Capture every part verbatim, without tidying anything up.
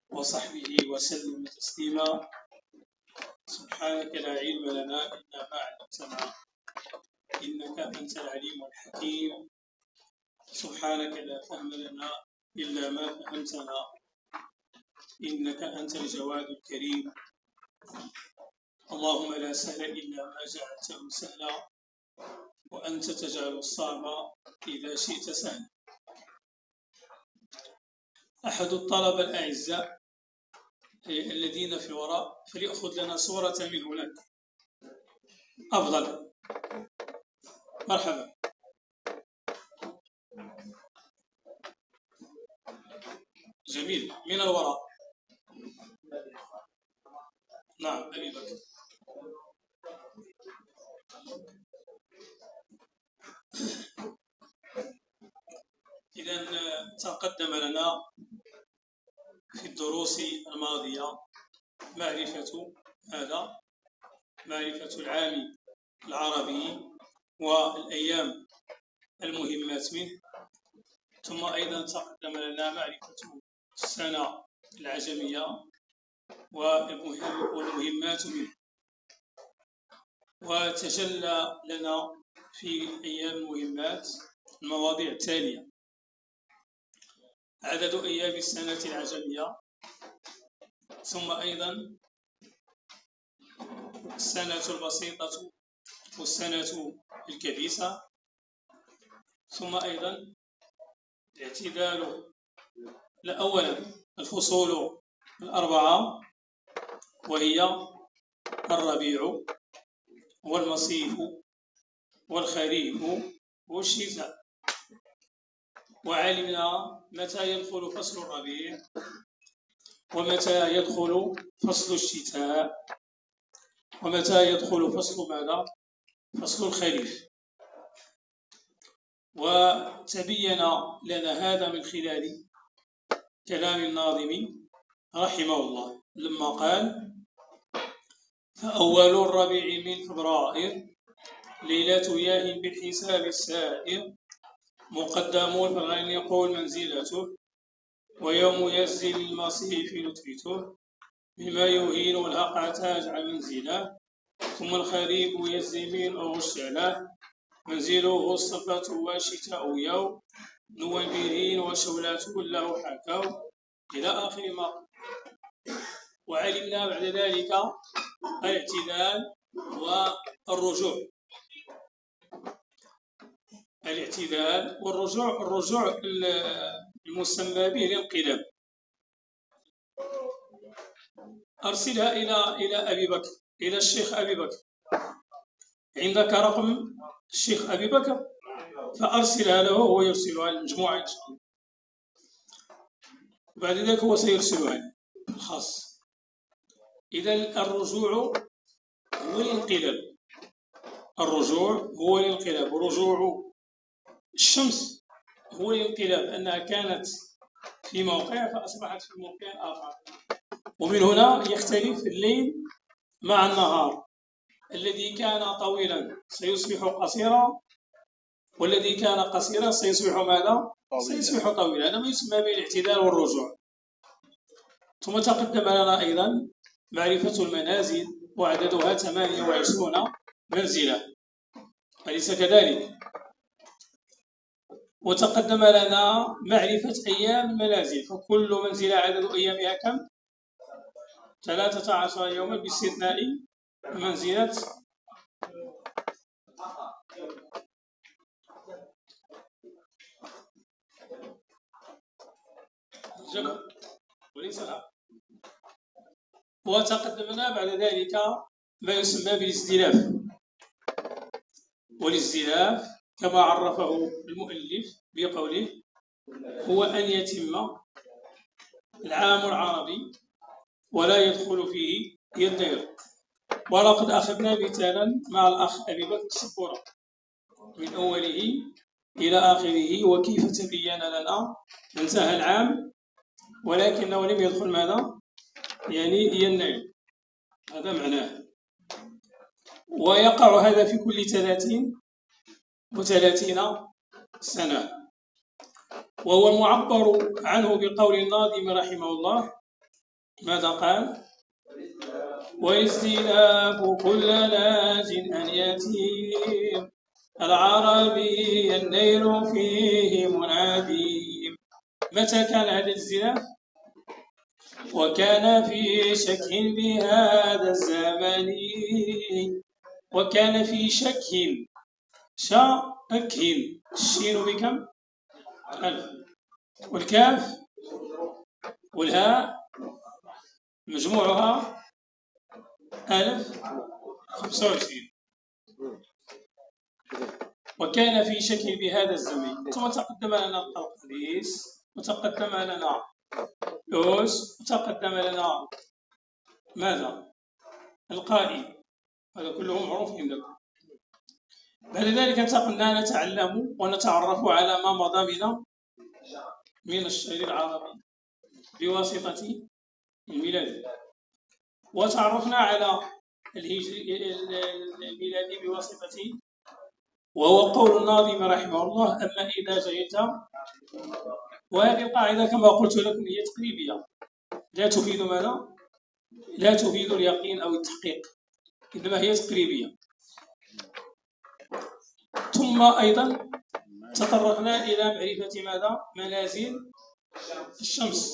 وصحبه وسلم تسليما. سبحانك لا علم لنا إلا ما علمتنا إنك أنت العليم الحكيم. سبحانك لا فهم لنا إلا ما فهمتنا إنك أنت الجواد الكريم. اللهم لا سهل إلا ما جعلته سهلا وأنت تجعل الصعب إذا شئت سهلا. أحد الطلبة الأعزاء الذين في الوراء فليأخذ لنا صورة من هناك. أفضل، مرحبا. جميل، من الوراء. نعم أبي بكر. إذن تقدم لنا في الدروس الماضية معرفة هذا معرفة العام العربي والأيام المهمات منه، ثم أيضا تقدم لنا معرفة السنة العجمية والمهمات منه، وتجلى لنا في أيام المهمات المواضيع التالية: عدد أيام السنة العجمية، ثم أيضا السنة البسيطة والسنة الكبيسة، ثم أيضا الاعتدال. أولا الفصول الأربعة وهي الربيع والمصيف والخريف والشتاء، وعلمنا متى يدخل فصل الربيع ومتى يدخل فصل الشتاء ومتى يدخل فصل ماذا؟ فصل الخريف. وتبين لنا هذا من خلال كلام الناظم رحمه الله لما قال: فأول الربيع من فبراير ليلة ياه بالحساب السائر، مقدم الفغن يقول منزلته، ويوم يزي للمصيف نتبته، بما يهين الهقع تاجع منزله، ثم الخريف يزي من أغشله، منزله الصفة وشتاء يوم، نوبرين وشولات له حكوا، إلى آخر ما. وعلمنا بعد ذلك الاعتدال والرجوع. الاعتدال والرجوع، الرجوع المسمى به الانقلاب. أرسلها إلى إلى أبي بكر، إلى الشيخ أبي بكر. عندك رقم الشيخ أبي بكر؟ فأرسلها له وهو يرسلها للمجموعة إن شاء الله. وبعد ذلك هو سيرسلها لي الخاص. إذا الرجوع هو الانقلاب. الرجوع هو الانقلاب، ورجوع الشمس هو الانقلاب، أنها كانت في موقع فأصبحت في موقع آخر. ومن هنا يختلف الليل مع النهار، الذي كان طويلا سيصبح قصيرا، والذي كان قصيرا سيصبح ماذا؟ سيصبح طويلا. هذا ما يسمى بالاعتدال والرجوع. ثم تقدم لنا أيضا معرفة المنازل، وعددها ثمانية وعشرون منزلة، أليس كذلك؟ وتقدم لنا معرفة أيام المنازل، فكل منزلة عدد أيامها كم؟ ثلاثة عشر يوما باستثناء منزلة جبل وليس لا. وتقدمنا بعد ذلك ما يسمى بالازدلاف. والازدلاف كما عرفه المؤلف بقوله: هو أن يتم العام العربي ولا يدخل فيه يناير. ولقد أخذنا مثالا مع الأخ أبي بكر السبورة من أوله إلى آخره، وكيف تبين لنا انتهى العام ولكنه لم يدخل ماذا؟ يعني يناير. هذا معناه. ويقع هذا في كل ثلاثين وثلاثين سنة. وهو المعبر عنه بقول الناظم رحمه الله: ماذا قال؟ واستلاف كل لاج أن يتيم العربي النيل فيه مناديم. متى كان هذا الاستلاف؟ وكان في شك بهذا الزمن، وكان في شك شك الشين بكم؟ ألف، والكاف والهاء مجموعها ألف خمسة وعشرين. وكان في شك بهذا الزمن. ثم تقدم لنا القديس، وتقدم لنا يوس، وتقدم لنا ماذا؟ القائم. هذا كله معروف عندكم. بعد ذلك انتقلنا نتعلم ونتعرف على ما مضى من من الشعر العربي بواسطة الميلاد، وتعرفنا على الهجري الميلادي بواسطة، وهو قول الناظم رحمه الله: أما إذا جئت. وهذه القاعدة كما قلت لكم هي تقريبية، لا تفيد ماذا؟ لا تفيد اليقين أو التحقيق، إنما هي تقريبية. ثم أيضا تطرقنا إلى معرفة ماذا؟ منازل الشمس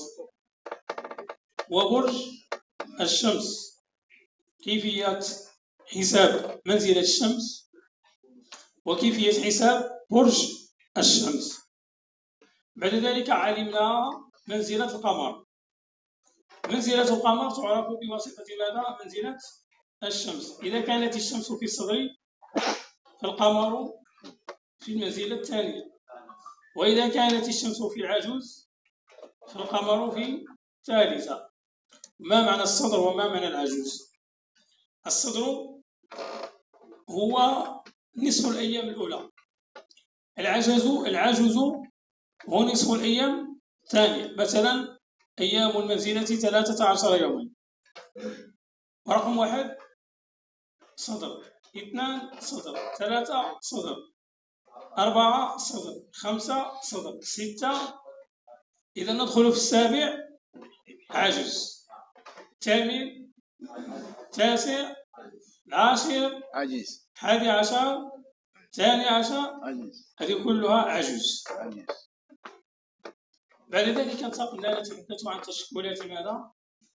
وبرج الشمس، كيفية حساب منزلة الشمس وكيفية حساب برج الشمس. بعد ذلك علمنا منزلة القمر. منزلة القمر تعرف بواسطة ماذا؟ منزلة الشمس. إذا كانت الشمس في الصدر فالقمر في المنزلة الثانية، وإذا كانت الشمس في العجوز فالقمر في الثالثة. ما معنى الصدر وما معنى العجوز؟ الصدر هو نصف الأيام الأولى، العجز العجز هو نصف الأيام الثانية. مثلا أيام المنزلة ثلاثة عشر يوما. رقم واحد صدر، اثنان صدر، ثلاثة صدر، أربعة صدر، خمسة صدر، ستة. إذا ندخل في السابع عجز، ثامن، تاسع، العاشر عجيز، حادي عشر، ثاني عشر، عجيز، هذه كلها عجوز. عجيز. بعد ذلك انتقلنا نتحدث عن تشكلات ماذا؟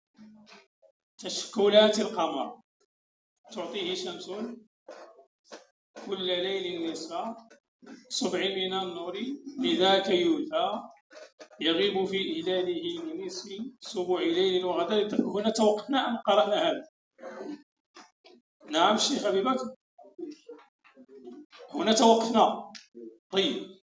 تشكلات القمر. تعطيه شمس كل ليل نصفا سبع من النور لذاك يولفى يغيب في هلاله لنصف سبع ليل وغدا. هنا توقفنا أم قرأنا هذا؟ نعم الشيخ أبي بكر، هنا توقفنا. طيب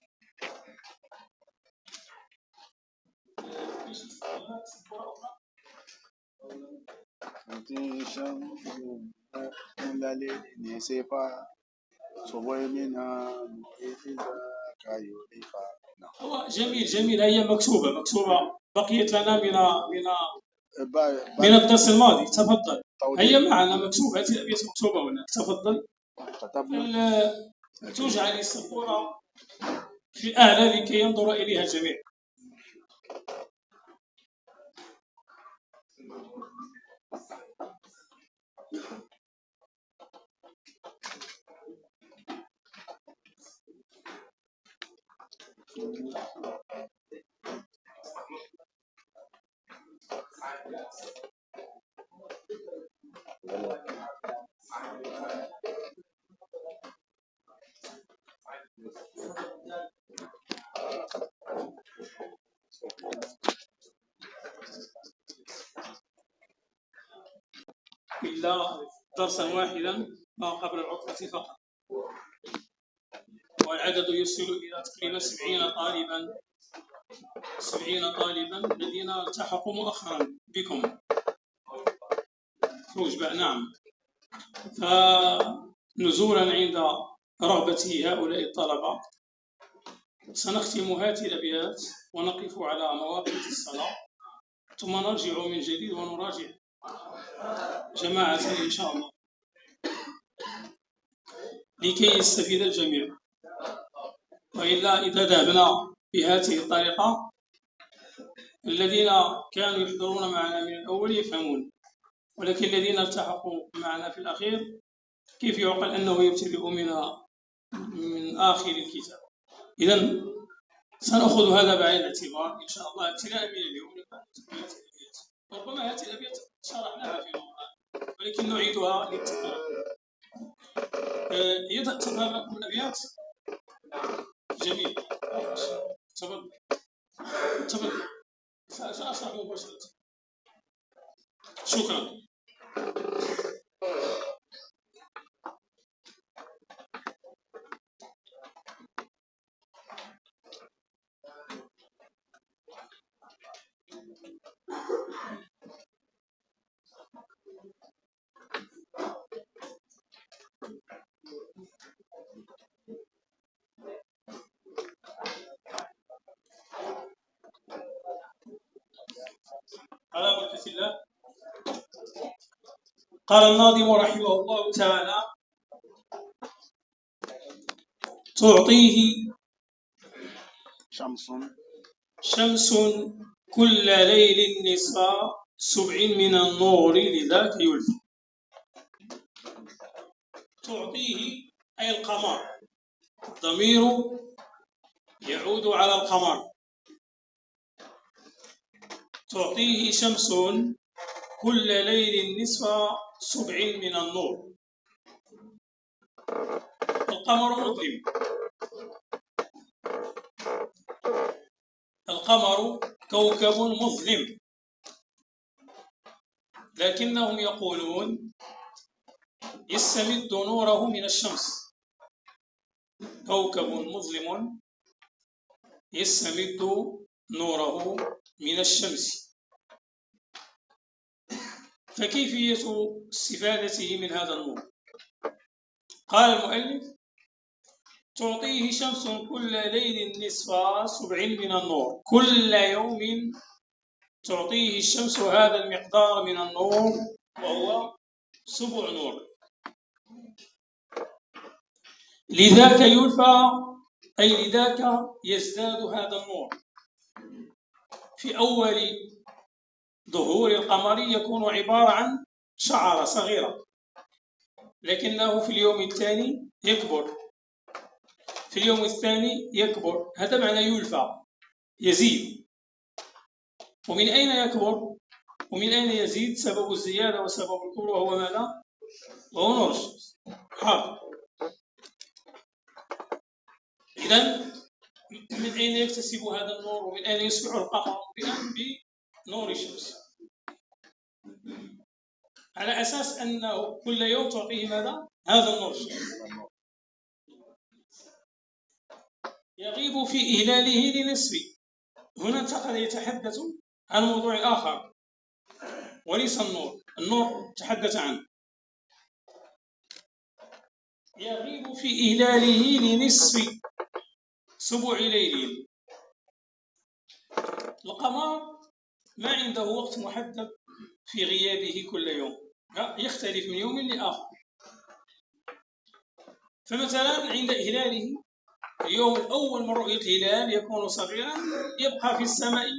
كل ليل نصفا سبع منها إذا يولفا. جميل جميل. هي مكتوبة مكتوبة بقيت لنا من من من الدرس الماضي. تفضل، هي معنا مكتوبة، هذه الأبيات مكتوبة هناك. تفضل. تجعل السبورة في أعلى لكي ينظر إليها الجميع. إلا درسا واحدا ما قبل العطلة فقط، والعدد يصل إلى تقريبا سبعين طالبا سبعين طالبا الذين التحقوا مؤخرا بكم. خروج بقى. نعم. فنزولا عند رغبة هؤلاء الطلبة سنختم هذه الأبيات ونقف على مواقيت الصلاة، ثم نرجع من جديد ونراجع جماعة إن شاء الله لكي يستفيد الجميع. وإلا إذا ذهبنا بهذه الطريقة الذين كانوا يحضرون معنا من الأول يفهمون، ولكن الذين التحقوا معنا في الأخير كيف يعقل أنه يبتدئ من من آخر الكتاب؟ إذن سنأخذ هذا بعين الاعتبار إن شاء الله ابتداء من اليوم. ربما هذه الأبيات شرحناها في المقال ولكن نعيدها للتكرار. يبدأ تفهم الأبيات. جميل، تفضل تفضل سأشرح مباشرة. شكرا. على بركة الله. قال الناظم رحمه الله تعالى: تعطيه شمس شمس كل ليل نصف سبع من النور لذاك يلفى. تعطيه أي القمر، ضمير يعود على القمر. تعطيه شمس كل ليل نصف سبع من النور. القمر مظلم، القمر كوكب مظلم، لكنهم يقولون يستمد نوره من الشمس. كوكب مظلم يستمد نوره من الشمس. فكيفية استفادته من هذا النور؟ قال المؤلف: تعطيه شمس كل ليل نصف سبع من النور. كل يوم تعطيه الشمس هذا المقدار من النور وهو سبع نور. لذاك يلفى أي لذاك يزداد هذا النور. في أول ظهور القمر يكون عبارة عن شعرة صغيرة، لكنه في اليوم الثاني يكبر، في اليوم الثاني يكبر. هذا معنى يلفى، يزيد. ومن أين يكبر ومن أين يزيد؟ سبب الزيادة وسبب الكبر وهو ماذا؟ وهو نور الشمس. حاضر. إذن من أين يكتسب هذا النور ومن أين يصبح القمر بنور الشمس؟ على أساس أنه كل يوم تعطيه ماذا؟ هذا النور الشمس. يغيب في إهلاله لنصف. هنا انتقل يتحدث عن موضوع آخر وليس النور. النور تحدث عنه. يغيب في إهلاله لنصف سبع ليل. القمر ما عنده وقت محدد في غيابه كل يوم، يختلف من يوم لآخر. فمثلا عند إهلاله اليوم الأول من رؤية الهلال يكون صغيرا، يبقى في السماء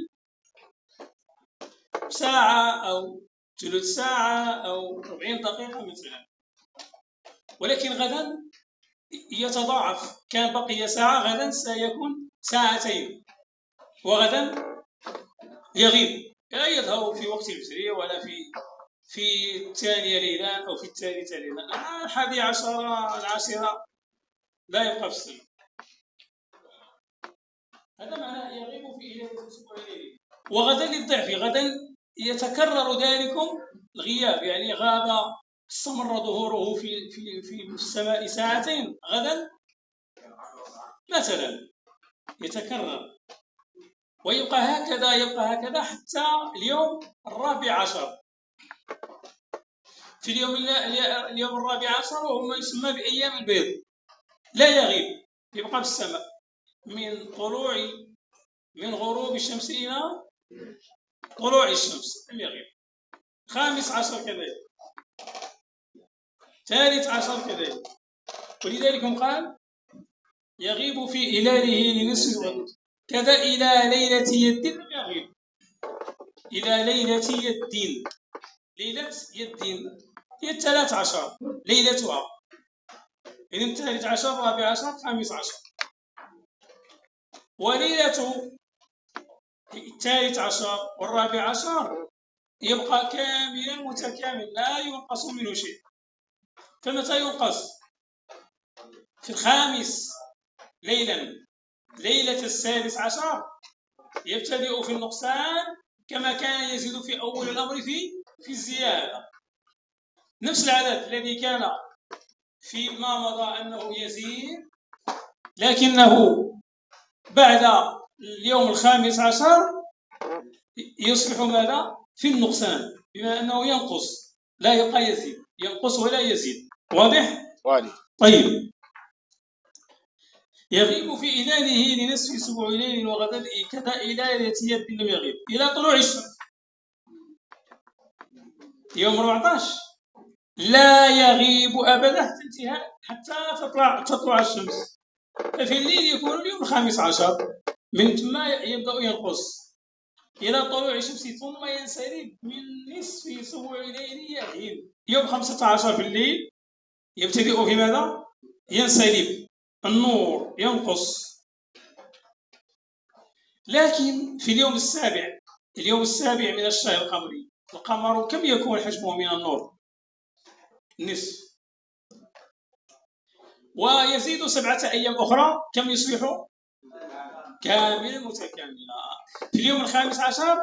ساعة أو ثلث ساعة أو أربعين دقيقة مثلا، ولكن غدا يتضاعف. كان بقي ساعة، غدا سيكون ساعتين، وغدا يغيب، لا يظهر في وقت الفجر ولا في في الثانية ليلا أو في الثالثة ليلا. الحادي عشر العاشرة لا يبقى في السماء. هذا معنى يغيب في إهلاله سبع ليل. وغدا للضعف، غدا يتكرر ذلك الغياب، يعني غاب استمر ظهوره في في في السماء ساعتين، غدا مثلا يتكرر، ويبقى هكذا يبقى هكذا حتى اليوم الرابع عشر. في اليوم اليوم الرابع عشر وهو ما يسمى بأيام البيض، لا يغيب، يبقى في السماء من طلوع من غروب الشمس إلى طلوع الشمس، لم يغيب. خامس عشر كذلك، ثالث عشر كذلك. ولذلك قال يغيب في هلاله لنصف الغد، كذا إلى ليلة يد لم يغيب. إلى ليلة يد. ليلة يد هي الثلاث عشر ليلتها، إذن الثالث عشر الرابع عشر خامس عشر. وليلة الثالث عشر والرابع عشر يبقى كاملا متكامل لا ينقص منه شيء. فمتى ينقص؟ في الخامس ليلا، ليلة السادس عشر يبتدئ في النقصان كما كان يزيد في أول الأمر في في الزيادة. نفس العدد الذي كان فيما مضى أنه يزيد، لكنه بعد اليوم الخامس عشر يصبح ماذا؟ في النقصان، بما أنه ينقص لا يبقى يزيد، ينقص ولا يزيد. واضح؟ واضح. طيب. يغيب في إلاله لنصف سبع ليل وغدا كذا إلالة يد لم يغيب إلى طلوع الشمس يوم أربعة عشر لا يغيب أبدا حتى انتهاء حتى تطلع تطلع الشمس. ففي الليل يكون اليوم الخامس عشر، من ثم يبدأ ينقص إلى طلوع الشمس ثم ينسلب من نصف سبع ليل يغيب. يوم خمسة عشر في الليل يبتدئ في ماذا؟ ينسلب النور ينقص. لكن في اليوم السابع، اليوم السابع من الشهر القمري، القمر كم يكون حجمه من النور؟ نصف. ويزيد سبعة أيام أخرى كم يصبح؟ كاملا متكاملا. في اليوم الخامس عشر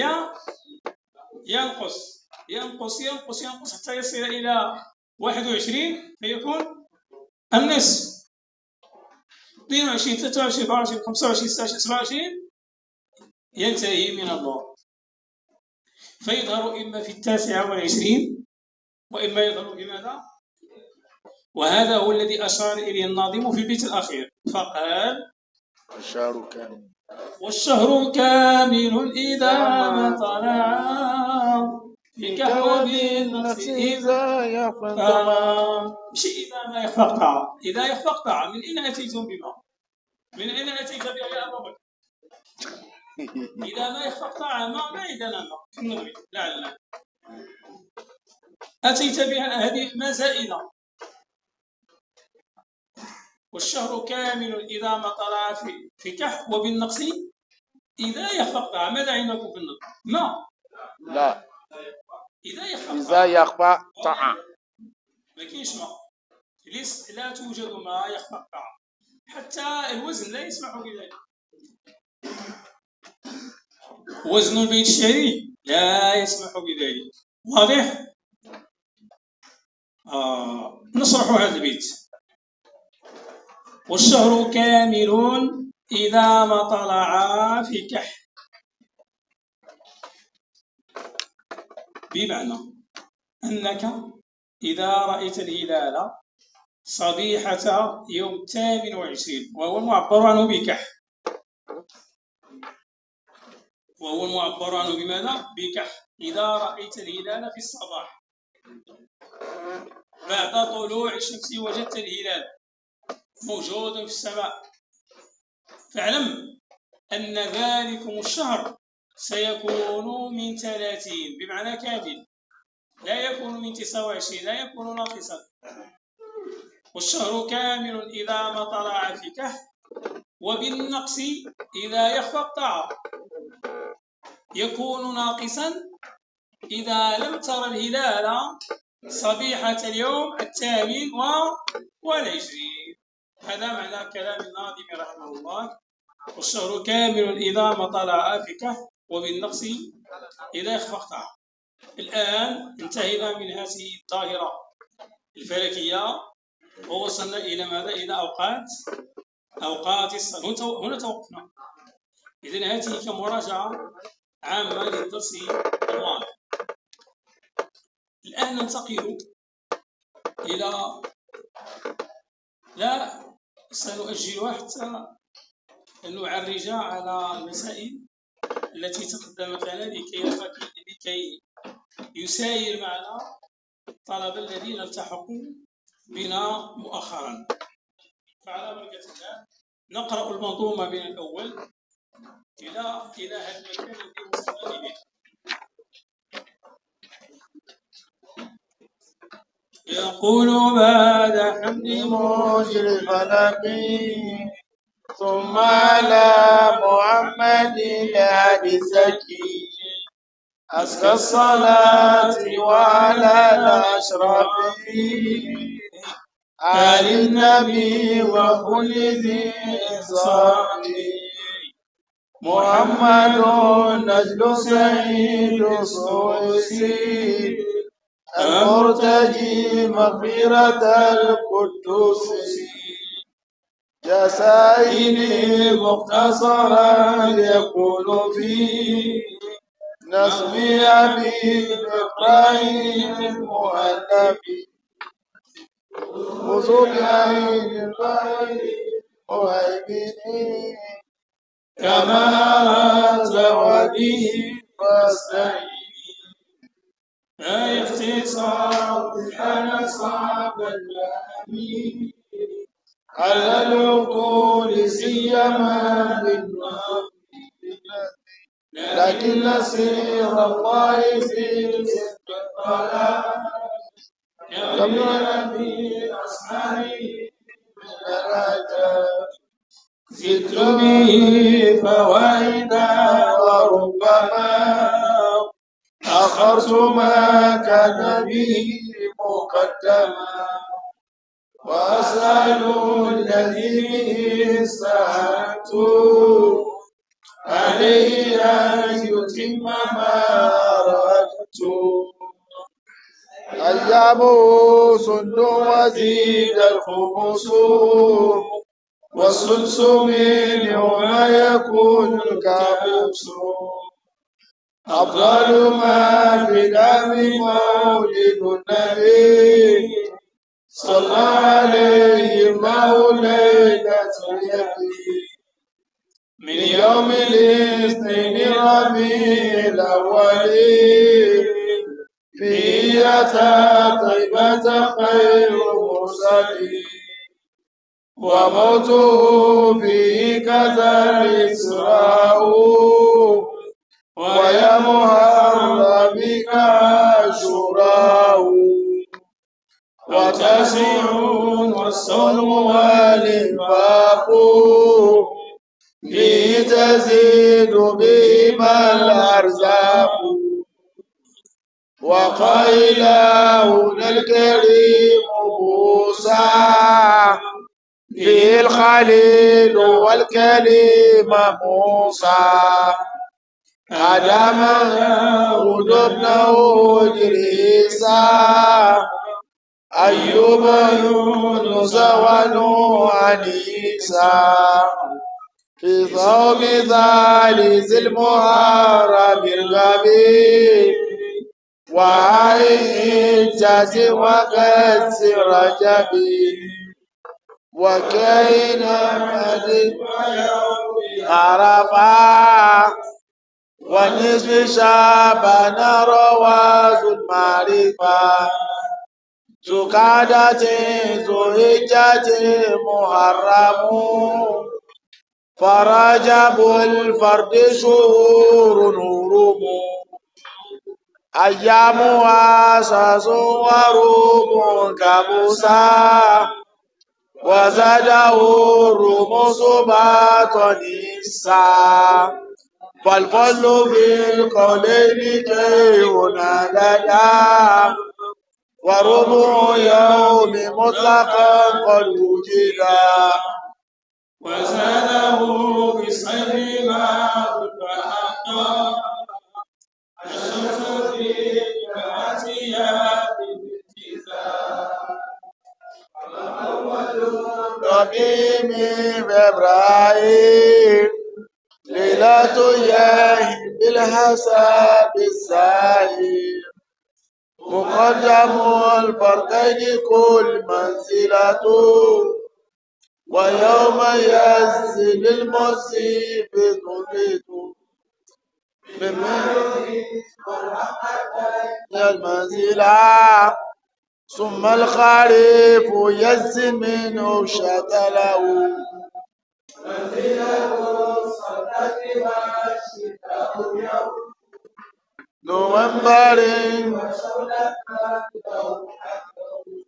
ينقص ينقص ينقص ينقص حتى يصل إلى واحد وعشرين فيكون النصف. اثنين وعشرين ثلاثة وعشرين أربعة وعشرين خمسة وعشرين ستة وعشرين سبعة وعشرين ينتهي من النور، فيظهر إما في التاسعة والعشرين وإما يظهر بماذا؟ وهذا هو الذي أشار إليه الناظم في البيت الأخير فقال: والشهر كامل والشهر كامل إذا ما طلع في كهوة بالنفس إذا يخفق. مش إذا ما يخفق، إذا يخفق. من أين أتيتم بما؟ من أين أتيت بها يا أبا بكر؟ إذا ما يخفق ما ما إذا لنا في النظم لعل أتيت بها هذه ما زائدة. والشهر كامل إذا ما طلع في في كح وبالنقص إذا يخفق. ماذا عندكم في النظم؟ ما لا إذا يخفق إذا يخفق طعام ما كاينش ما، لا توجد ما يخفق حتى الوزن لا يسمح بذلك. وزن البيت الشعري لا يسمح بذلك. واضح؟ آه. نشرح هذا البيت. والشهر كامل إذا ما طلع في كح، بمعنى أنك إذا رأيت الهلال صبيحة يوم الثامن والعشرين وهو المعبر عنه بكح، وهو المعبر عنه بماذا؟ بكح. إذا رأيت الهلال في الصباح بعد طلوع الشمس وجدت الهلال موجود في السماء، فاعلم أن ذلكم الشهر سيكون من ثلاثين بمعنى كامل، لا يكون من تسعة وعشرين، لا يكون ناقصا. والشهر كامل إذا ما طلع في كهف وبالنقص إذا يخفق طاع، يكون ناقصا إذا لم تر الهلال صبيحة اليوم الثامن والعشرين. هذا معنى كلام الناظم رحمه الله. والشهر كامل إذا ما طلع في كهف وبالنقص إذا يخفق طاع. الآن انتهينا من هذه الظاهرة الفلكية ووصلنا إلى ماذا؟ إلى أوقات أوقات الصلاة. هنا توقفنا. إذن هذه كمراجعة عامة للدرس الماضي. الآن ننتقل إلى لا سنؤجلها حتى نعرج على المسائل التي تقدمت لنا لكي لكي يساير معنا الطلبة الذين التحقوا بنا مؤخرا. فعلى بركة الله نقرأ المنظومة من الأول إلى إلى هذا المكان الذي وصلنا إليه. يقول بعد حمد مجري فلقي ثم على محمد الهادي الزكي أزكى الصلاة وعلى الأشرف آل النبي وكل ذي إحسان محمد نجل سعيد صوصي المرتجي مغفرة القدوس جسائني مختصرا يكون فيه نصبي أبي إبراهيم المؤلف خذوا بعين الغيب مهيمني كما زودي فاستعين لا اختصار كان صعب الأمين على العقول سيما بالنهار لكن سير الله في الطلاق يغنى في أصحابه زدت به فوائدا وربما أخرت ما كان به مقدما وأسأل الذي به استعنت عليه أن يتم ما أردت أيامه سند وزيد الخمس والسدس من يوم يكون الكابوس أفضل ما في دم مولد النبي صلى عليه الله ليلة اليقين من يوم الاثنين ربيع الأول فيه أتى طيبة خير مرسلين وموته فيه كذا الإسراء ويا محرم عاشوراء وتسع والصوم والإنفاق فيه تزيد بهما الأرزاق وقيله الكريم موسى فيه الخليل والكليم موسى آدم يهود ابنه إدريسا أيوب يونس ونوح عيسى في ثوب ثالث المحرم الغبي وعيجاز وقدس رجبي وكين مدد عرفا ونصف شعبان رواز المعرفة سكادة ذو حجة محرم فرجب الفرد شهور نورم أيامها أساس وروم كموسى وزاده الرموز باطن الساعة فالفضل في القولين كي هنالدا وربع يوم مطلقا قد وجدا وزاده بالصيف ما فحقا الشمس في جمعتها بالاتزان ربيع فبراير ليلة ياه بالحساب السائر مقدم الفرقين كل منزلة ويوم ينزل المصيب تبيت بمن المنزلة ثم الخريف ينزل منه شتله منزله الصدق والشتاء يوم نوفمبر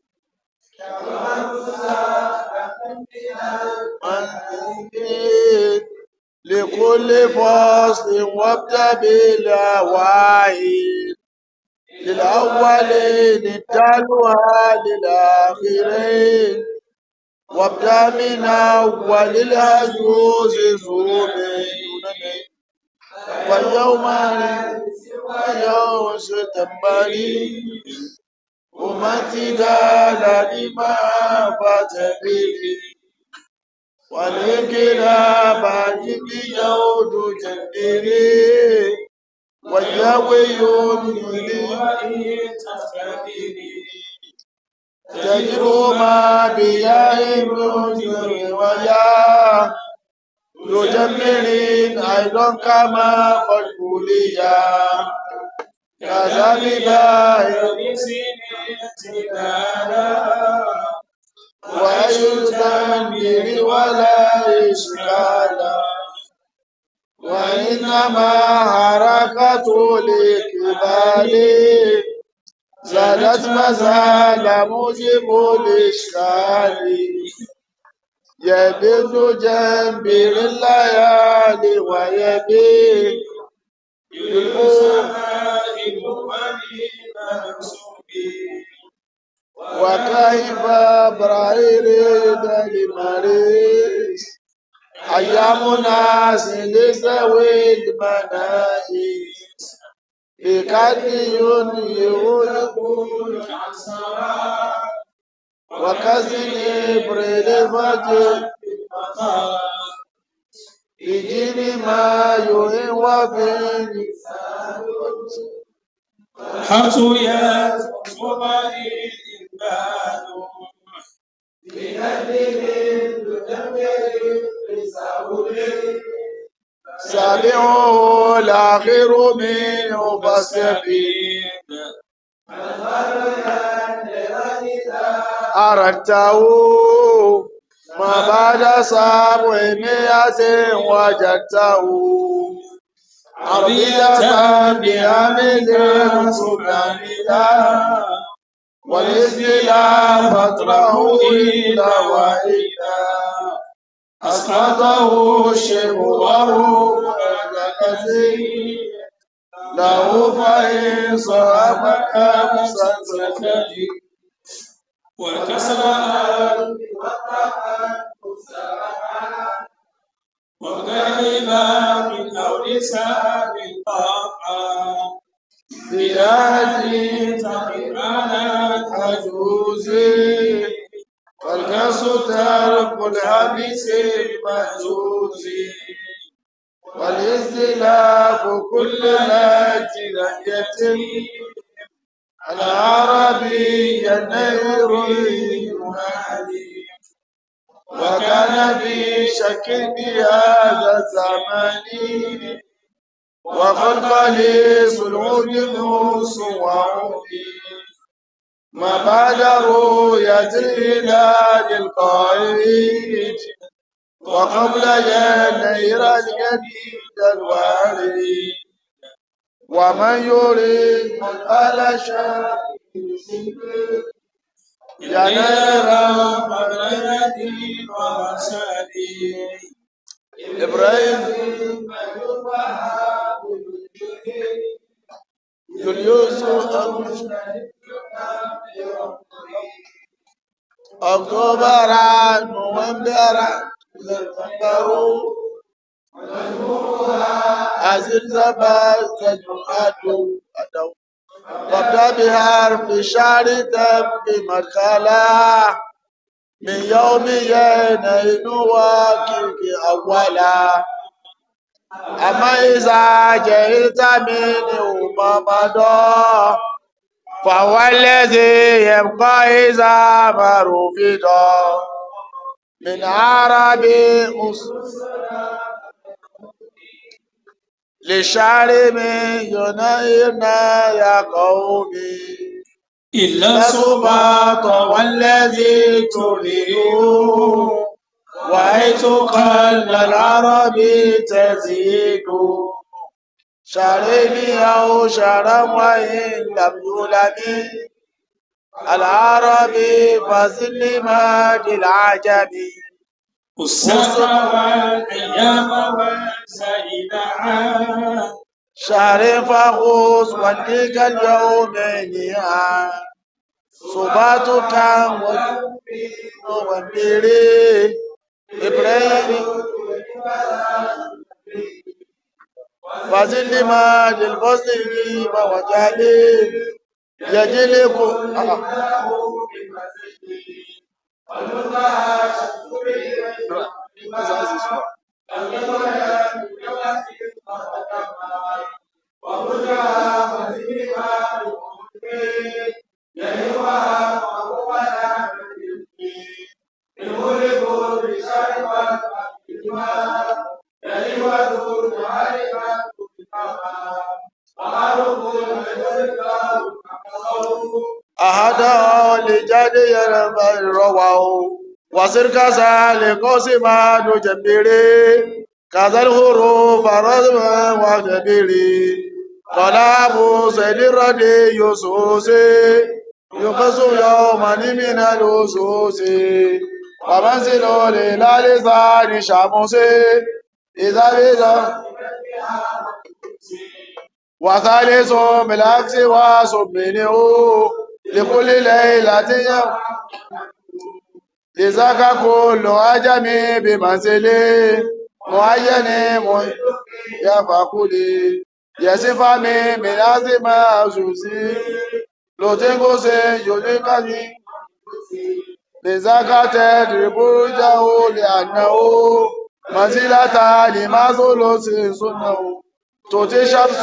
لكل فصل وابدأ بالأوائل للأولين التالوها للآخرين وابدأ من أول الهجوز زومين واليوم ويوم ستنبري ومتدال لما فتبه والانقلاب يود جندري واليوي يمني تجرو ما بياه مجر ويا يجملين أيضا كما قلبوليا كذا بباهر ويتنبر ولا إشكالا وإنما حركة الإقبال زادت مزال موجب الإشكال يبذ جنبر الليالي ويبي وكيف برائر لمريض أيام ناس لذوي المناهيس بكد يقول وكزن إبريل فجر يجيني ما يهين وفين حصيات صبري الإنبال سابعه الآخر منه فاستفيد أردته ما بعد سبعمائة وجدته عربية بعمل سبحانه والاستلاف فتره إلى وإلى أسقطه الشيخ وهو كثير له فإن صابك مسلسل وكسر وغيبا من أو لسان الطاقة بيدي تقرانا عجوزي والكاس ترك الحبس المهزوزي والاختلاف كل لجنة العربي النير ينادي وكان في شك بهذا الزمان وقد خليص العجوز وعودي ما بعد رؤية الهلال القائد وقبل ينير الجديد الوارد ومن يريد مثقال شيء ينير مغربي ورسالي إبراهيم جوليوس أكتوبر نوفمبر ديسمبر أزل زباز تجمعاتو وابدأ بحرف شهر تبقي مدخلا من يوم ينين واكيك أولا أما إذا جئت منه مضى فهو الذي يبقى إذا ما رفض من عربي للشعر من ينيرنا يا قومي إلا سباط والذي تريد وحيث قل العرب تزيد شعري أو شعرا وإن لم يولد العربي فزل ماد العجمي السنة والأيام والزائد عام شهر فغوص والتلك اليومين عام صباتك ومبيري إبراهيم فزل ماد الفصل ووجالي يجلك أهدا لجدي رواه وصر كذا لقوسم جبري كذا الحروف رزم وجبري طلاب سيد الردي يسوسي يقص يوما من الوسوس ومنزل إلى لسان شموسي إذا بذا وثالث بالعكس وسبنه لكل ليلة يوم لذاك كل عجم بمنزله معين يا فقولي يصف من عظم أسوسي لو تنقصي يوليكني لذاك تدرب رجعه لأنه منزلة لما ثلث سنه توتي شمس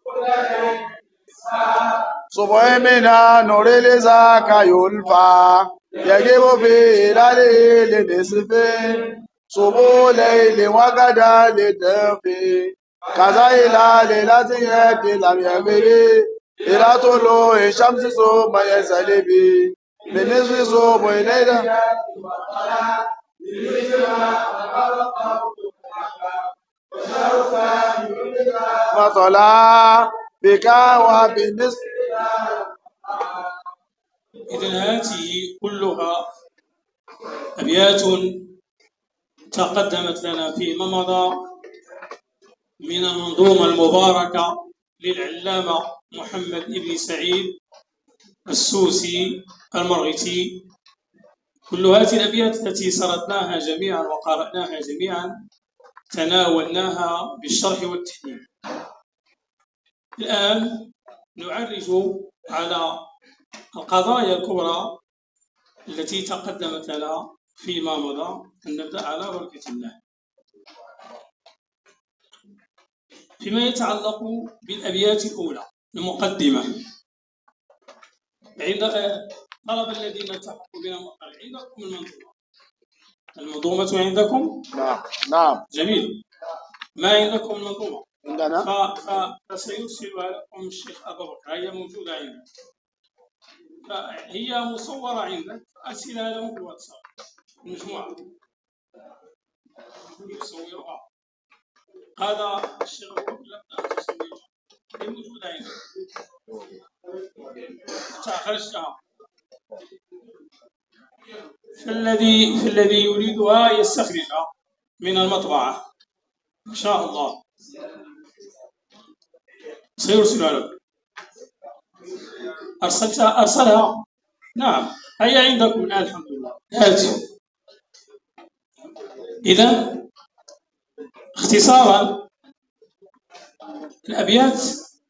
صبح منا نور لذاك يلفى يجب في ليل لنصف صبح ليل وغدا للدفي كذا إلى ليلة يأتي لم يغري إلى طلوع الشمس ثم ينزل بي بالنصف صبح ليلة مطلع بك وبالنصف. إذن هذه كلها أبيات تقدمت لنا فيما مضى من المنظومة المباركة للعلامة محمد بن سعيد السوسي المرغتي. كل هذه الأبيات التي سردناها جميعا وقرأناها جميعا تناولناها بالشرح والتحليل. الآن نعرج على القضايا الكبرى التي تقدمت لنا فيما مضى. أن نبدأ على بركة الله. فيما يتعلق بالأبيات الأولى المقدمة، عند طلب الذين التحقوا بنا عندكم المنظومة المنظومة عندكم؟ نعم نعم جميل. ما عندكم المنظومة؟ عندنا. فسيرسلها لكم الشيخ أبو بكر، هي موجودة عندك، فهي مصورة عندك، أرسلها لهم في الواتساب المجموعة يصورها. هذا الشيخ أبو بكر لم تصوره، هي موجودة عندك أخرجتها. فالذي فالذي يريدها يستخرجها من المطبعة إن شاء الله، سيرسلها لك. أرسلتها أرسلها نعم، هي عندكم الآن الحمد لله. هاتي. إذن اختصارا الأبيات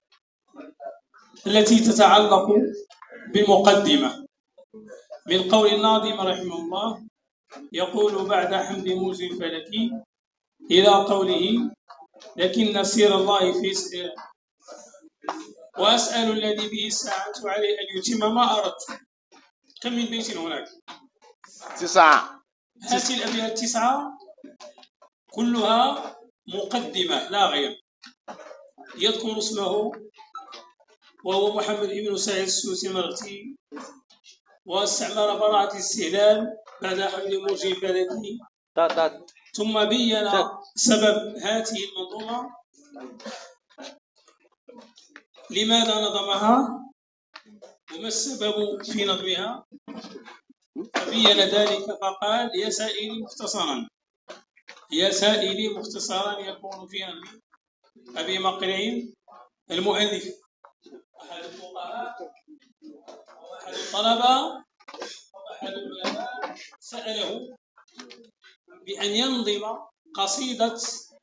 التي تتعلق بالمقدمة من قول الناظم رحمه الله، يقول بعد حمد موزي الفلكي إلى قوله لكن سير الله في سير وأسأل الذي به الساعة عليه أن يتم ما أردت. كم من بيت هناك؟ تسعة. هذه الأبيات التسعة كلها مقدمة لا غير. يذكر اسمه وهو محمد بن سعيد السوسي المرغتي، واستعمل براءة الاستهلال بعد حمل موجه الفلكي، ثم بين سبب هذه المنظومة، لماذا نظمها، وما السبب في نظمها؟ فبين ذلك فقال: يا سائلي مختصرا يا سائلي مختصرا يكون في نظم أبي مقرع المؤلف أحد الفقهاء وأحد الطلبة وأحد العلماء سأله بأن ينظم قصيدة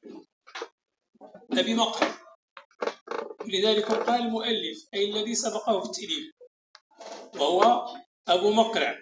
أبي مقرع، لذلك قال المؤلف أي الذي سبقه في التأليف وهو أبو مقرع.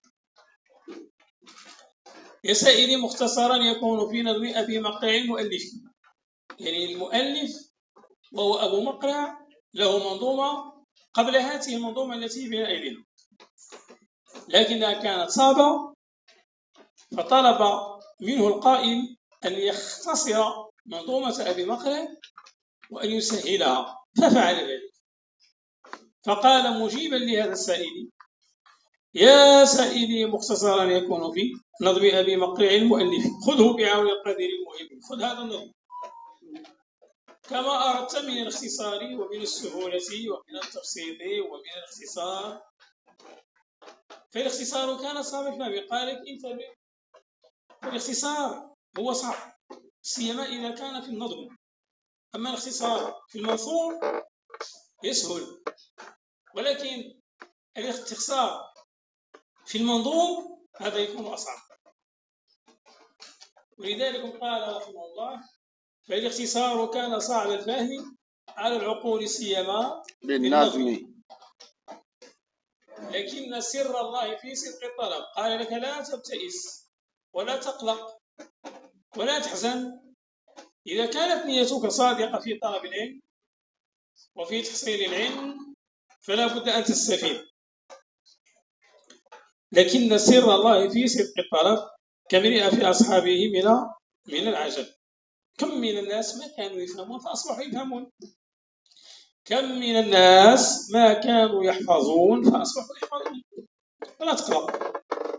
يا سائلي مختصرا يكون في نظم أبي مقرع المؤلف، يعني المؤلف وهو أبو مقرع له منظومة قبل هذه المنظومة التي بين أيدينا، لكنها كانت صعبة، فطلب منه القائل أن يختصر منظومة أبي مقرع وأن يسهلها، ففعل ذلك. فقال مجيبا لهذا السائل: يا سائلي مختصرا يكون في نظم أبي مقرع المؤلف، خذه بعون القدير المهم. خذ هذا النظم كما أردت من الاختصار ومن السهولة ومن التبسيط ومن الاختصار، فالاختصار كان صعب الفهم. قال لك انتبه، الاختصار هو صعب سيما إذا كان في النظم، أما الاختصار في المنظوم يسهل، ولكن الاختصار في المنظوم هذا يكون أصعب. ولذلك قال رحمه الله: فالاختصار كان صعب الفهم على العقول سيما بالنظم، لكن سر الله في صدق الطلب. قال لك: لا تبتئس ولا تقلق ولا تحزن، إذا كانت نيتك صادقة في طلب العلم وفي تحصيل العلم فلا بد أن تستفيد، لكن سر الله في صدق الطلب كامرئ في أصحابه من من العجب. كم من الناس ما كانوا يفهمون فأصبحوا يفهمون، كم من الناس ما كانوا يحفظون فأصبحوا يحفظون. ولا تقلق،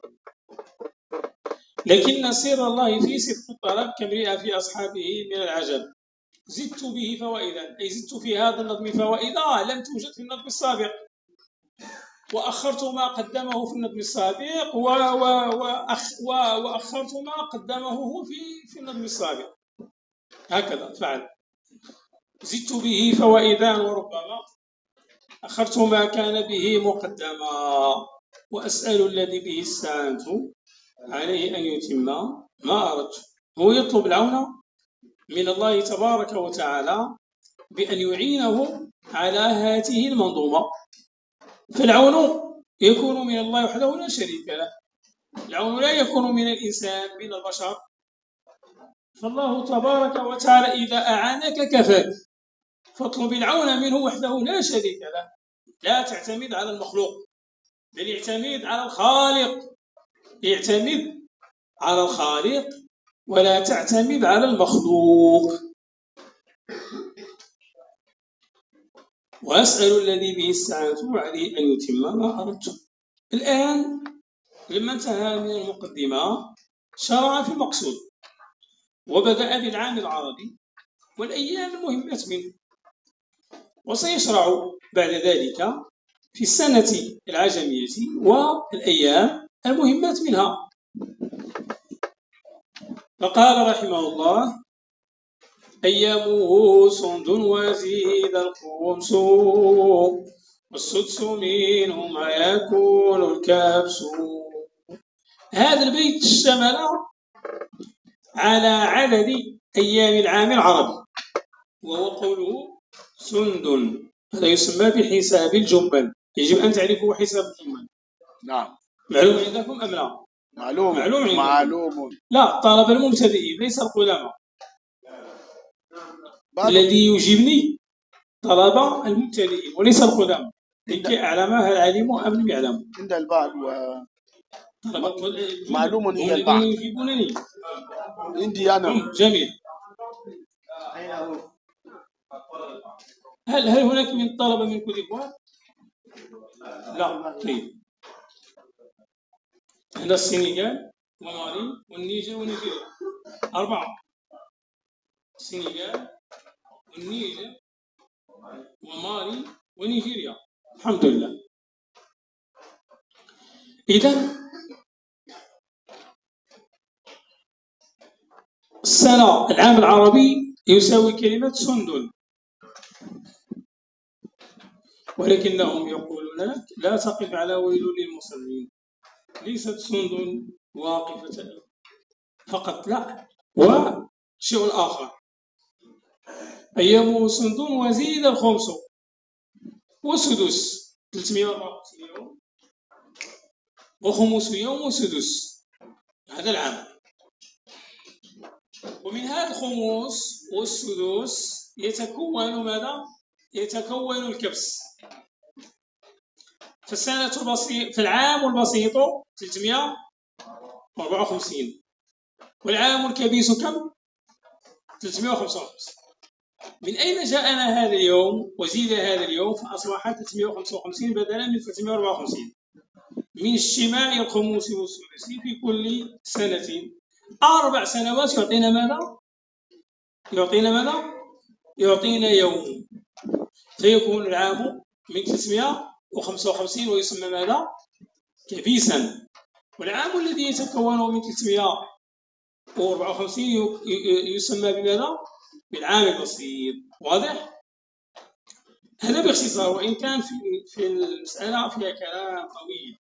لكن سر الله في صدق الطلب كامرئ في أصحابه من العجب. زدت به فوائدا، أي زدت في هذا النظم فوائدا لم توجد في النظم السابق، وأخرت ما قدمه في النظم السابق و... و... وأخ... و... وأخرت ما قدمه هو في في النظم السابق، هكذا فعل. زدت به فوائدا وربما أخرت ما كان به مقدما، وأسأل الذي به استعنت عليه أن يتم ما أردت. هو يطلب العون من الله تبارك وتعالى بأن يعينه على هذه المنظومة، فالعون يكون من الله وحده لا شريك له، العون لا يكون من الإنسان من البشر، فالله تبارك وتعالى إذا أعانك كفاك، فاطلب العون منه وحده لا شريك له. لا تعتمد على المخلوق، بل اعتمد على الخالق، اعتمد على الخالق ولا تعتمد على المخلوق. وأسأل الذي به استعنت عليه أن يتم ما أردت. الآن لما انتهى من المقدمة شرع في المقصود، وبدأ بالعام العربي والأيام المهمة منه، وسيشرع بعد ذلك في السنة العجمية والأيام المهمة منها. فقال رحمه الله: أيامه صند وزيد الخمس، والسدس منه ما يكون الكبس. هذا البيت اشتمل على عدد أيام العام العربي، وهو قوله سند، هذا يسمى بحساب الجمل، يجب أن تعرفوا حساب الجمل. نعم. معلوم عندكم أم لا؟ معلوم. معلوم عندكم. معلوم. لا، طلب المبتدئين ليس القدماء. الذي يجيبني طلب المبتدئين وليس القدماء، لكي أعلم هل علموا أم لم يعلموا. عند البعض و معلوم عند الذين البعض. يجيبونني عندي أنا. جميل. هل هل هناك من طلبة من كل إخوان؟ لا. طيب، هذا السنغال ومالي والنيجر ونيجيريا، أربعة: السنغال والنيجر ومالي ونيجيريا. الحمد لله. إذا السنة العام العربي يساوي كلمة سندل، ولكنهم يقولون لك لا تقف على ويل للمصلين، ليست سندل واقفة فقط، لا، وشيء آخر، أيام سندل وزيد الخمس وسدس، ثلاثمائة وأربعة وخمسين يوم وخمس يوم وسدس هذا العام. ومن هذا الخمس والسدس يتكون ماذا؟ يتكون الكبس. فالسنة البسيط، في العام البسيط ثلاثمائة وأربعة وخمسين، والعام الكبيس كم؟ ثلاثمائة وخمسة وخمسين. من أين جاءنا هذا اليوم وزيد هذا اليوم فأصبح ثلاثمائة وخمسة وخمسين بدلا من ثلاثمائة وأربعة وخمسين؟ من اجتماع الخموس والسدس في كل سنة. أربع سنوات يعطينا ماذا؟ يعطينا ماذا؟ يعطينا يوم، فيكون العام من ثلاثمائة وخمسة وخمسين ويسمى ماذا؟ كبيسا. والعام الذي يتكون من ثلاثمائة وأربعة وخمسين يسمى بماذا؟ بالعام البسيط. واضح؟ هذا باختصار، وإن كان في في المسألة فيها كلام طويل.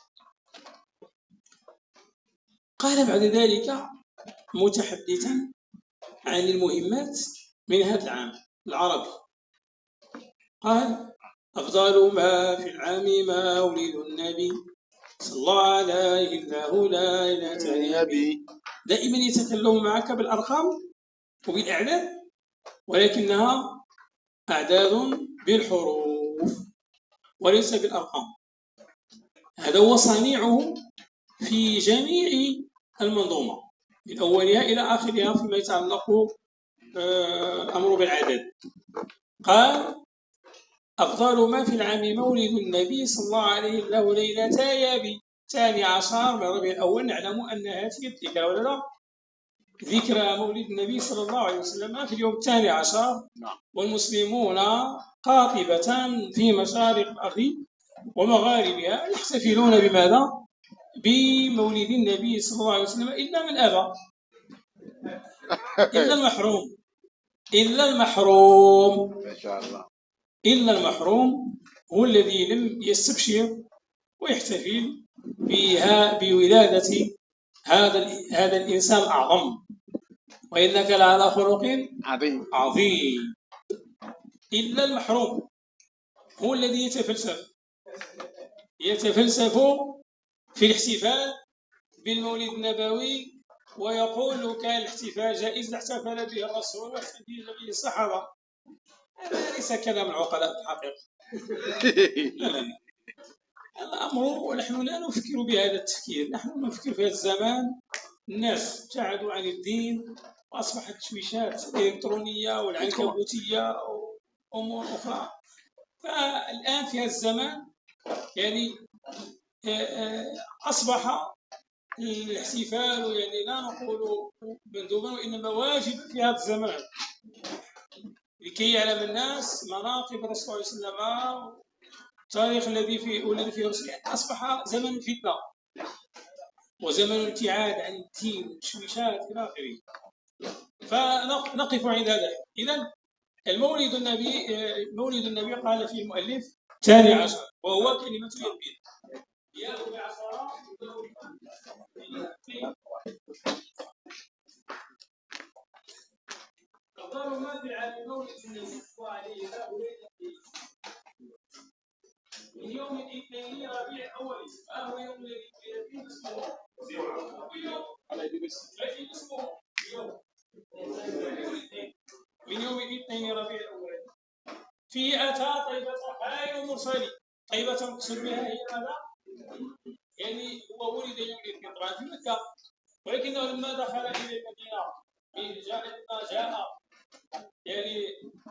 قال بعد ذلك متحدثا عن المهمات من هذا العام العربي، قال: أفضل ما في العام مولد النبي صلى الله عليه الله لا إله إلا النبي. دائما يتكلم معك بالأرقام وبالأعداد، ولكنها أعداد بالحروف وليس بالأرقام. هذا هو صنيعه في جميع المنظومة من أولها إلى آخرها فيما يتعلق الأمر بالعدد. قال: أفضل ما في العام مولد النبي صلى الله عليه له ليلة يابي الثاني عشر من ربيع الأول. نعلم أن هذه الذكرى ولا لا؟ ذكرى مولد النبي صلى الله عليه وسلم في اليوم الثاني عشر، والمسلمون قاطبة في مشارق الأرض ومغاربها يحتفلون بماذا؟ بمولد النبي صلى الله عليه وسلم، إلا من أبى، إلا المحروم، إلا المحروم ما شاء الله، إلا المحروم هو الذي لم يستبشر ويحتفل بها بولادة هذا هذا الإنسان الأعظم. وإنك لعلى خلق عظيم عظيم. إلا المحروم هو الذي يتفلسف يتفلسف في الاحتفال بالمولد النبوي، ويقول كان الاحتفال جائز لاحتفل به الرسول واحتفل به الصحابة. هذا ليس كلام العقلاء الحقيقة. لا لا لا. الأمر ونحن لا نفكر بهذا التفكير، نحن نفكر في هذا الزمان الناس ابتعدوا عن الدين وأصبحت التشويشات الإلكترونية والعنكبوتية وأمور أخرى. فالآن في هذا الزمان يعني أصبح الاحتفال يعني لا نقول مندوبا وإنما واجب في هذا الزمان، لكي يعلم الناس مناقب الرسول صلى الله عليه وسلم، التاريخ الذي فيه والذي فيه رسول. أصبح زمن فتنة وزمن الابتعاد عن الدين والتشويشات إلى آخره. فنقف عند هذا. إذن المولد النبي مولد النبي قال فيه المؤلف الثاني عشر، وهو كلمة ينبيذ. أفضل ما في عام مولد النبي صلى الله عليه وسلم من يوم الاثنين ربيع الأول، وهو يوم الذي فيه اسمه من يوم الاثنين ربيع الأول فيه أتى طيبة خير مرسل. طيبة مقصود بها هي ماذا؟ يعني هو ولد يوم الاثنين طبعا في مكة، ولكنه لما دخل إلى المدينة جاء جاء يعني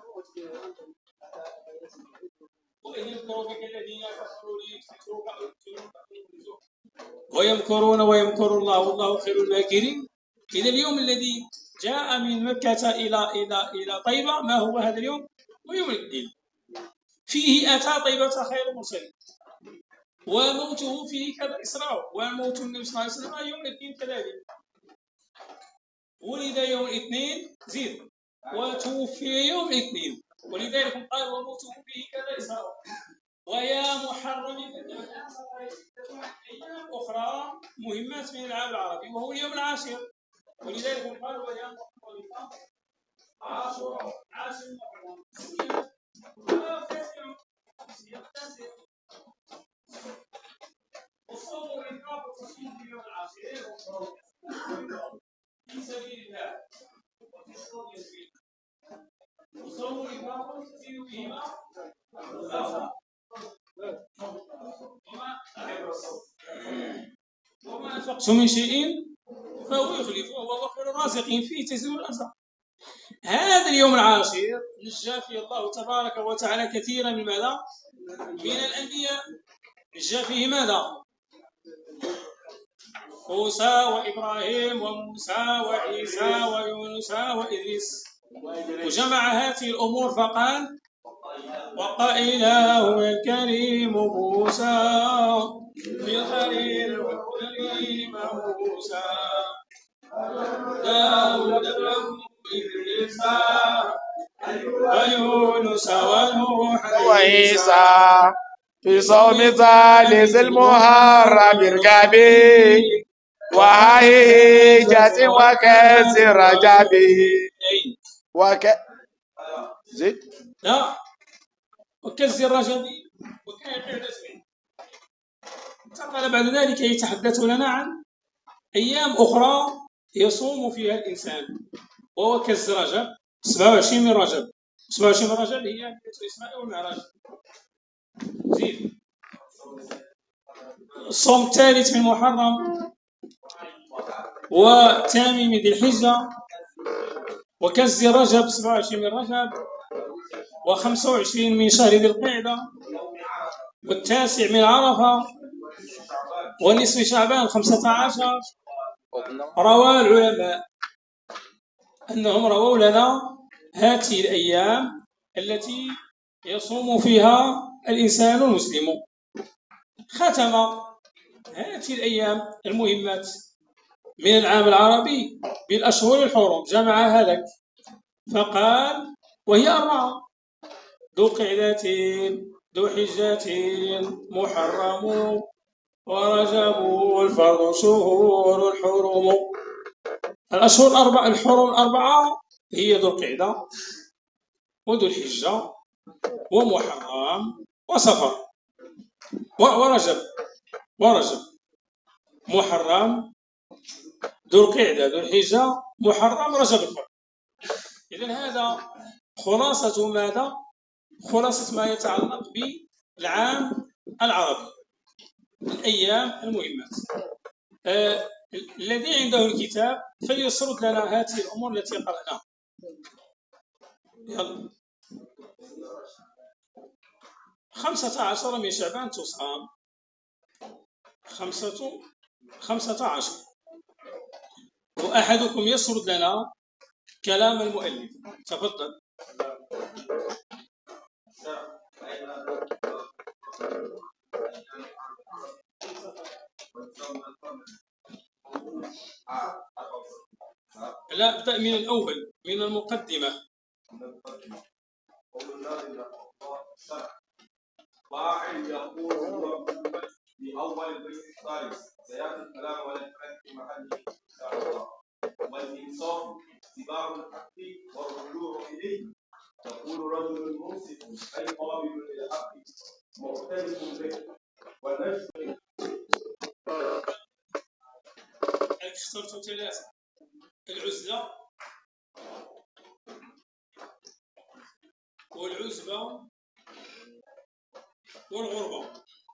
ويمكرون بك الذين كفروا ليفتنوك أو يقتلوك أو يخرجوك ويمكرون ويمكر الله والله خير الماكرين. إذا اليوم الذي جاء من مكة إلى إلى إلى طيبة، ما هو هذا اليوم؟ ويوم الاثنين. فيه أتى طيبة خير المرسلين. وموته فيه كذا إسراء، وموت النبي صلى الله عليه وسلم يوم الاثنين كذلك، ولد يوم الاثنين زيد وتوفي يوم الاثنين، ولذلك قال وموته فيه كذا إسراء. ويا محرم أيام أخرى مهمات من العام العربي وهو اليوم العاشر، ولذلك قال ويا محرم عاشر عاشر وصوموا الإنفاق والتصويم في اليوم العاشر في سبيل الله وفي الصوم يسبيل، وصوموا الإنفاق والتصويم فيما وما أنفقتم من شيء فهو يخلف وهو خير الرازقين فيه تزيد الأرزاق. هذا اليوم العاشر نجى فيه الله تبارك وتعالى كثيرا من ماذا؟ من الأنبياء. نجى فيه ماذا؟ موسى وإبراهيم وموسى وعيسى ويونس وإدريس، وجمع هذه الأمور فقال وقائله الكريم موسى في الخليل والكريم موسى داود إدريس ويونس ونوح وعيسى في صوم ثالث المحرم الكبير وهيجة وكسر رجبه وك زيد لا وكسر رجبه وكان بعد اسمه. انتقل بعد ذلك يتحدث لنا عن أيام أخرى يصوم فيها الإنسان، وهو كز رجب سبعة وعشرين من رجب. سبعة وعشرين من رجب هي ليلة الإسراء والمعراج. زيد الصوم الثالث من محرم وثامن من ذي الحجة وكز رجب سبعة وعشرين من رجب وخمسة وعشرين من شهر ذي القعدة والتاسع من عرفة ونصف شعبان خمسة عشر. روى العلماء أنهم رووا لنا هذه الأيام التي يصوم فيها الإنسان المسلم. ختم هذه الأيام المهمات من العام العربي بالأشهر الحرم، جمعها لك فقال وهي أربعة: ذو قعدة ذو حجة محرم ورجب والفرد شهور الحرم. الأشهر الأربعة الحرم الأربعة هي ذو القعدة وذو الحجة ومحرم وصفر ورجب ورجب محرم ذو القعدة ذو الحجة محرم رجب الفرد. إذن هذا خلاصة ماذا؟ خلاصة ما يتعلق بالعام العربي، الأيام المهمات. آه الذي عنده الكتاب فليسرد لنا هذه الأمور التي قرأناها. يلا. خمسة عشر من شعبان تصام خمسة خمسة عشر، وأحدكم يسرد لنا كلام المؤلف. تفضل. لا، ابدأ من الأول من المقدمة. واحد يقول في أول البيت الثالث سيأتي الكلام والكلام في محله إن شاء الله. والإنصاف اتباع الحق والرجوع إليه. يقول رجل منصف أي قابل للحق مختلف به والنجم. اخترت ثلاثة: العزلة والعزبة والغربة.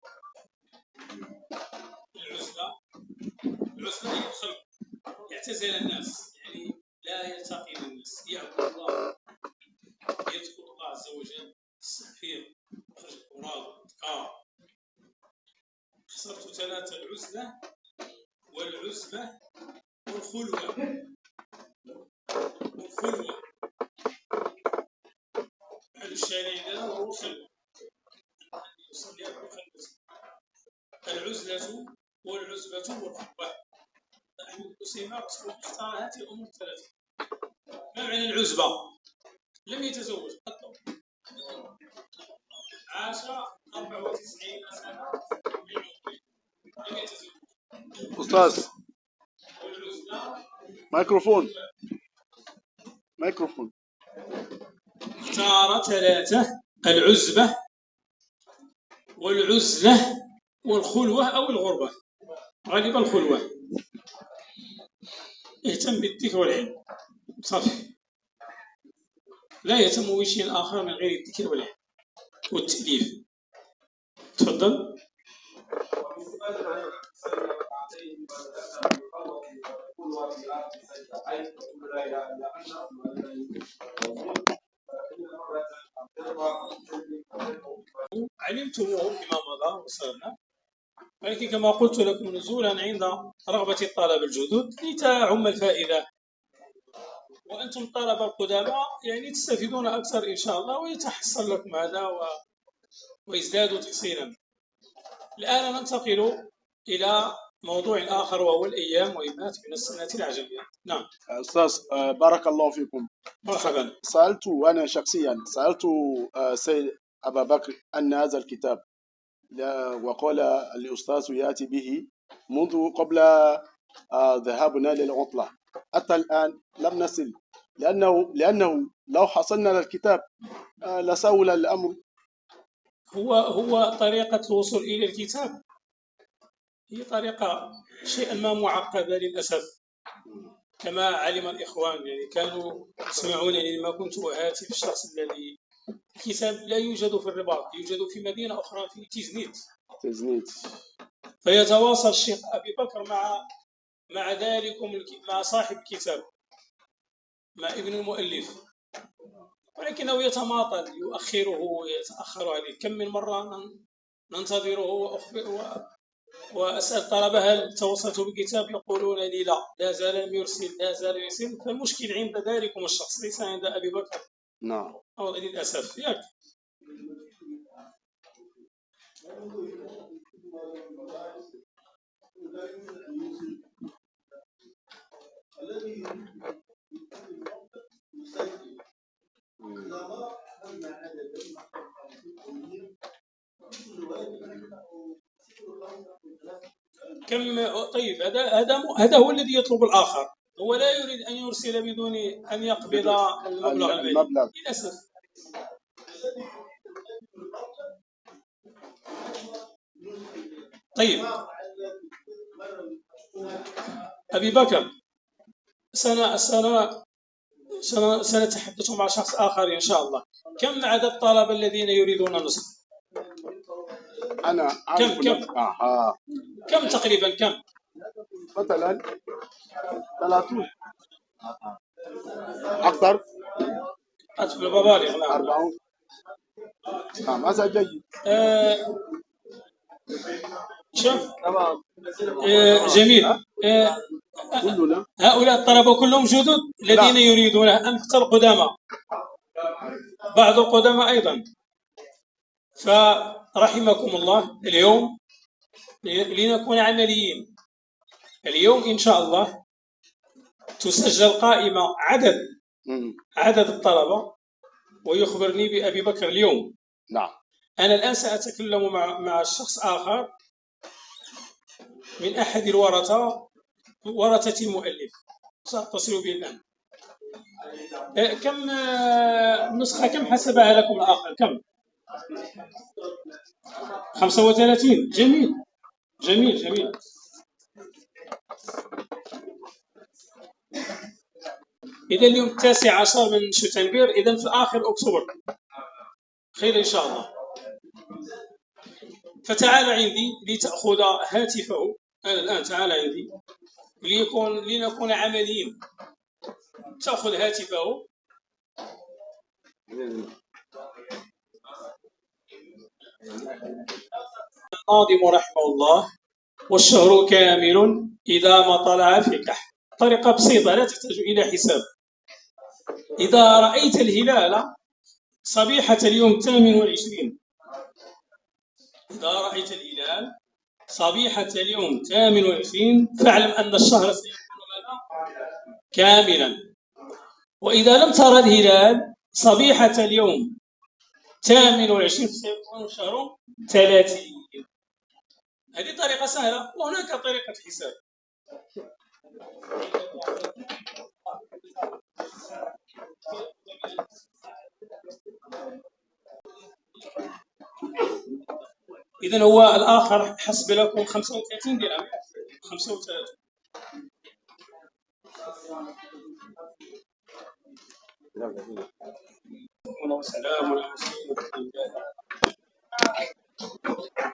العزلة العزلة هي الخلق، يعتزل الناس، يعني لا يلتقي بالناس، يعبد الله، يذكر الله عز وجل، السفير، خرج القرآن، الأذكار. اخترت ثلاثة: العزلة والعزبة والخلوة. والخلوة على الشارع وهو خلوة، يصلي في خلوة. العزلة والعزبة والخطبة. أحمد أسيمة اختار هذه الأمور الثلاثة. ما معنى العزبة؟ لم يتزوج قط، عاش أربع وتسعين سنة لم يتزوج. أستاذ ميكروفون ميكروفون. اختار ثلاثة: العزبة والعزلة والخلوة أو الغربة، غالبا الخلوة. اهتم بالذكر والعلم صافي، لا يهتم بشيء آخر من غير الذكر والعلم والتأليف. تفضل. علمتموه فيما مضى وصلنا، ولكن كما قلت لكم نزولا عند رغبة الطلبة الجدد لتعم الفائدة، وأنتم الطلبة القدامى يعني تستفيدون أكثر إن شاء الله، ويتحصل لكم هذا و... ويزداد تحصيلا. الآن ننتقل إلى موضوع آخر وهو الأيام وإيمات من السنة العجمية. نعم أستاذ بارك الله فيكم. مرحبا. سألت أنا شخصيا سألت سيد أبا بكر أن هذا الكتاب، وقال الأستاذ يأتي به منذ قبل ذهابنا للعطلة، حتى الآن لم نصل، لأنه لأنه لو حصلنا للكتاب لسهل الأمر. هو هو طريقة الوصول إلى الكتاب هي طريقة شيئا ما معقدة للأسف، كما علم الإخوان. يعني كانوا يسمعونني لما كنت أهاتف الشخص الذي الكتاب لا يوجد في الرباط، يوجد في مدينة أخرى في تيزنيت. تزنيت. فيتواصل الشيخ أبي بكر مع مع ذلك مع صاحب الكتاب، مع ابن المؤلف، ولكنه يتماطل، يؤخره ويتأخر عليه. كم من مرة ننتظره وأخبر وأسأل طلبة هل توصلتوا بالكتاب، يقولون لي لا، لا زال لم يرسل، لا زال يرسل. فالمشكل عند ذلكم الشخص ليس عند أبي بكر. نعم. أو للأسف. ياك كم. طيب هذا هذا هذا هو الذي يطلب الآخر، هو لا يريد أن يرسل بدون أن يقبض المبلغ المالي للأسف. طيب أبي بكر، سنة سنة سنتحدث مع شخص آخر إن شاء الله. كم عدد الطلبة الذين يريدون النصف؟ أنا كم كم آه. كم تقريبا كم؟ مثلا ثلاثون أكثر. أدخل المبالغ. نعم. أربعون. نعم هذا جيد. آه شوف. آه جميل. آه كلنا هؤلاء الطلبة كلهم جدد الذين يريدون أم حتى القدامى؟ بعض القدامى أيضا. فرحمكم الله، اليوم لنكون عمليين، اليوم إن شاء الله تسجل قائمة عدد عدد الطلبة ويخبرني بأبي بكر اليوم. نعم. أنا الآن سأتكلم مع مع شخص آخر من أحد الورثة ورثة المؤلف، سأتصل به الآن. كم نسخة كم حسبها لكم الآخر؟ كم؟ خمسة وثلاثين. جميل جميل جميل. إذا اليوم التاسع عشر من شتنبر، إذا في آخر أكتوبر خير إن شاء الله. فتعال عندي لتأخذ هاتفه. أنا الآن تعال عندي ليكون لنكون عمليين. تأخذ هاتفه. الناظم رحمه الله: والشهر كامل إذا ما طلع في كحل. طريقة بسيطة لا تحتاج إلى حساب. إذا رأيت الهلال صبيحة اليوم الثامن والعشرين، إذا رأيت الهلال صبيحة اليوم ثامن وعشرين فاعلم أن الشهر سيكون ماذا؟ كاملا. وإذا لم ترى الهلال صبيحة اليوم ثامن وعشرين سيكون الشهر ثلاثين. هذه طريقة سهلة، وهناك طريقة حساب. إذن هو الآخر حسب لكم خمسة وثلاثين درهم. خمسة وثلاثين. والسلام عليكم.